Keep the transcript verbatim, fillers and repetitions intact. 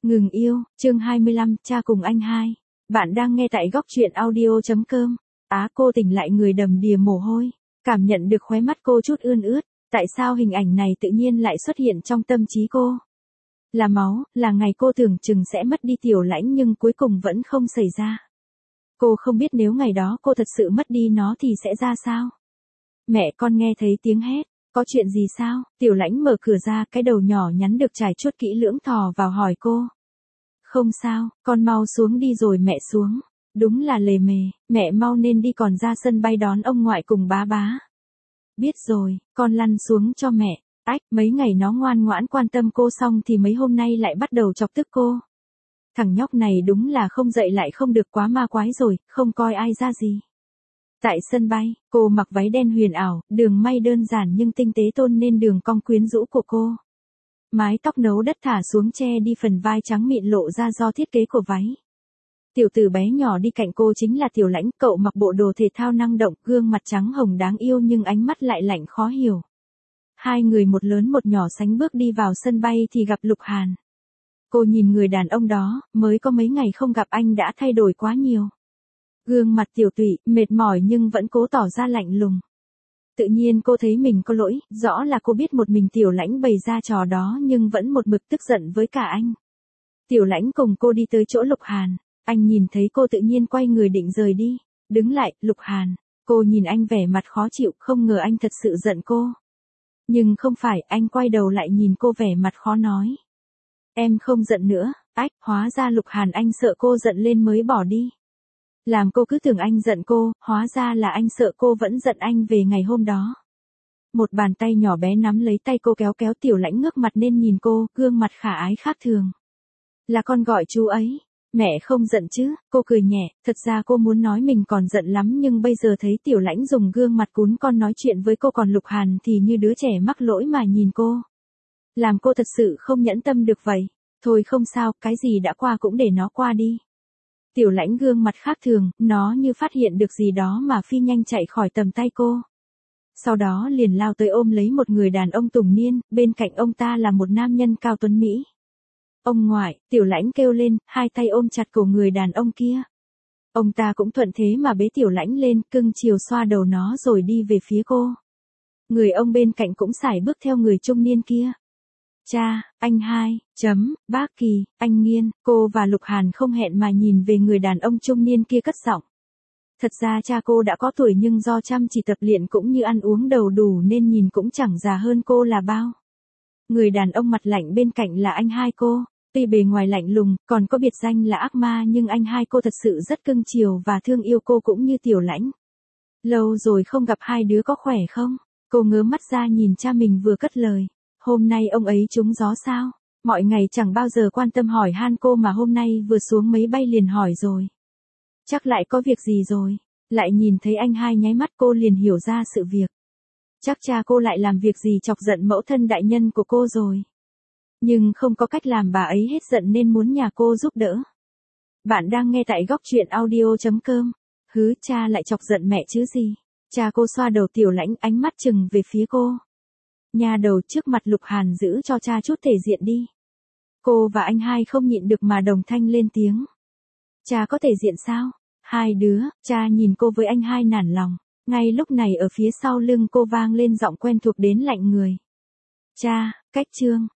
Ngừng yêu, chương hai mươi lăm, cha cùng anh hai. Bạn đang nghe tại góc truyện audio.com. Á cô tỉnh lại người đầm đìa mồ hôi, cảm nhận được khóe mắt cô chút ươn ướt, tại sao hình ảnh này tự nhiên lại xuất hiện trong tâm trí cô? Là máu, là ngày cô tưởng chừng sẽ mất đi Tiểu Lãnh nhưng cuối cùng vẫn không xảy ra. Cô không biết nếu ngày đó cô thật sự mất đi nó thì sẽ ra sao? Mẹ con nghe thấy tiếng hét. Có chuyện gì sao? Tiểu Lãnh mở cửa ra, cái đầu nhỏ nhắn được trải chuốt kỹ lưỡng thò vào hỏi cô. Không sao, con mau xuống đi rồi mẹ xuống. Đúng là lề mề, mẹ mau nên đi còn ra sân bay đón ông ngoại cùng bá bá. Biết rồi, con lăn xuống cho mẹ. Ách, mấy ngày nó ngoan ngoãn quan tâm cô xong thì mấy hôm nay lại bắt đầu chọc tức cô. Thằng nhóc này đúng là không dậy lại không được, quá ma quái rồi, không coi ai ra gì. Tại sân bay, cô mặc váy đen huyền ảo, đường may đơn giản nhưng tinh tế tôn nên đường cong quyến rũ của cô. Mái tóc nấu đất thả xuống che đi phần vai trắng mịn lộ ra do thiết kế của váy. Tiểu tử bé nhỏ đi cạnh cô chính là Tiểu Lãnh, cậu mặc bộ đồ thể thao năng động, gương mặt trắng hồng đáng yêu nhưng ánh mắt lại lạnh khó hiểu. Hai người một lớn một nhỏ sánh bước đi vào sân bay thì gặp Lục Hàn. Cô nhìn người đàn ông đó, mới có mấy ngày không gặp anh đã thay đổi quá nhiều. Gương mặt tiểu tụy, mệt mỏi nhưng vẫn cố tỏ ra lạnh lùng. Tự nhiên cô thấy mình có lỗi, rõ là cô biết một mình Tiểu Lãnh bày ra trò đó nhưng vẫn một mực tức giận với cả anh. Tiểu Lãnh cùng cô đi tới chỗ Lục Hàn, anh nhìn thấy cô tự nhiên quay người định rời đi. Đứng lại, Lục Hàn, cô nhìn anh vẻ mặt khó chịu, không ngờ anh thật sự giận cô. Nhưng không phải, anh quay đầu lại nhìn cô vẻ mặt khó nói. Em không giận nữa. Ách, hóa ra Lục Hàn anh sợ cô giận lên mới bỏ đi. Làm cô cứ tưởng anh giận cô, hóa ra là anh sợ cô vẫn giận anh về ngày hôm đó. Một bàn tay nhỏ bé nắm lấy tay cô kéo kéo. Tiểu Lãnh ngước mặt nên nhìn cô, gương mặt khả ái khác thường. Là con gọi chú ấy. Mẹ không giận chứ, cô cười nhẹ, thật ra cô muốn nói mình còn giận lắm nhưng bây giờ thấy Tiểu Lãnh dùng gương mặt cún con nói chuyện với cô còn Lục Hàn thì như đứa trẻ mắc lỗi mà nhìn cô. Làm cô thật sự không nhẫn tâm được vậy. Thôi không sao, cái gì đã qua cũng để nó qua đi. Tiểu Lãnh gương mặt khác thường, nó như phát hiện được gì đó mà phi nhanh chạy khỏi tầm tay cô. Sau đó liền lao tới ôm lấy một người đàn ông tùng niên, bên cạnh ông ta là một nam nhân cao tuấn Mỹ. Ông ngoại, Tiểu Lãnh kêu lên, hai tay ôm chặt cổ người đàn ông kia. Ông ta cũng thuận thế mà bế Tiểu Lãnh lên, cưng chiều xoa đầu nó rồi đi về phía cô. Người ông bên cạnh cũng sải bước theo người trung niên kia. Cha, anh hai, chấm, bác Kỳ, anh Nghiên, cô và Lục Hàn không hẹn mà nhìn về người đàn ông trung niên kia cất giọng. Thật ra cha cô đã có tuổi nhưng do chăm chỉ tập luyện cũng như ăn uống đầu đủ nên nhìn cũng chẳng già hơn cô là bao. Người đàn ông mặt lạnh bên cạnh là anh hai cô, tuy bề ngoài lạnh lùng, còn có biệt danh là ác ma nhưng anh hai cô thật sự rất cưng chiều và thương yêu cô cũng như Tiểu Lãnh. Lâu rồi không gặp hai đứa có khỏe không? Cô ngớ mắt ra nhìn cha mình vừa cất lời. Hôm nay ông ấy trúng gió sao? Mọi ngày chẳng bao giờ quan tâm hỏi han cô mà hôm nay vừa xuống máy bay liền hỏi rồi. Chắc lại có việc gì rồi? Lại nhìn thấy anh hai nháy mắt cô liền hiểu ra sự việc. Chắc cha cô lại làm việc gì chọc giận mẫu thân đại nhân của cô rồi. Nhưng không có cách làm bà ấy hết giận nên muốn nhà cô giúp đỡ. Bạn đang nghe tại góc truyện audio.com. Hứ, cha lại chọc giận mẹ chứ gì? Cha cô xoa đầu Tiểu Lãnh, ánh mắt chừng về phía cô. Nhà đầu, trước mặt Lục Hàn giữ cho cha chút thể diện đi. Cô và anh hai không nhịn được mà đồng thanh lên tiếng. Cha có thể diện sao? Hai đứa, cha nhìn cô với anh hai nản lòng. Ngay lúc này ở phía sau lưng cô vang lên giọng quen thuộc đến lạnh người. Cha, cách trương,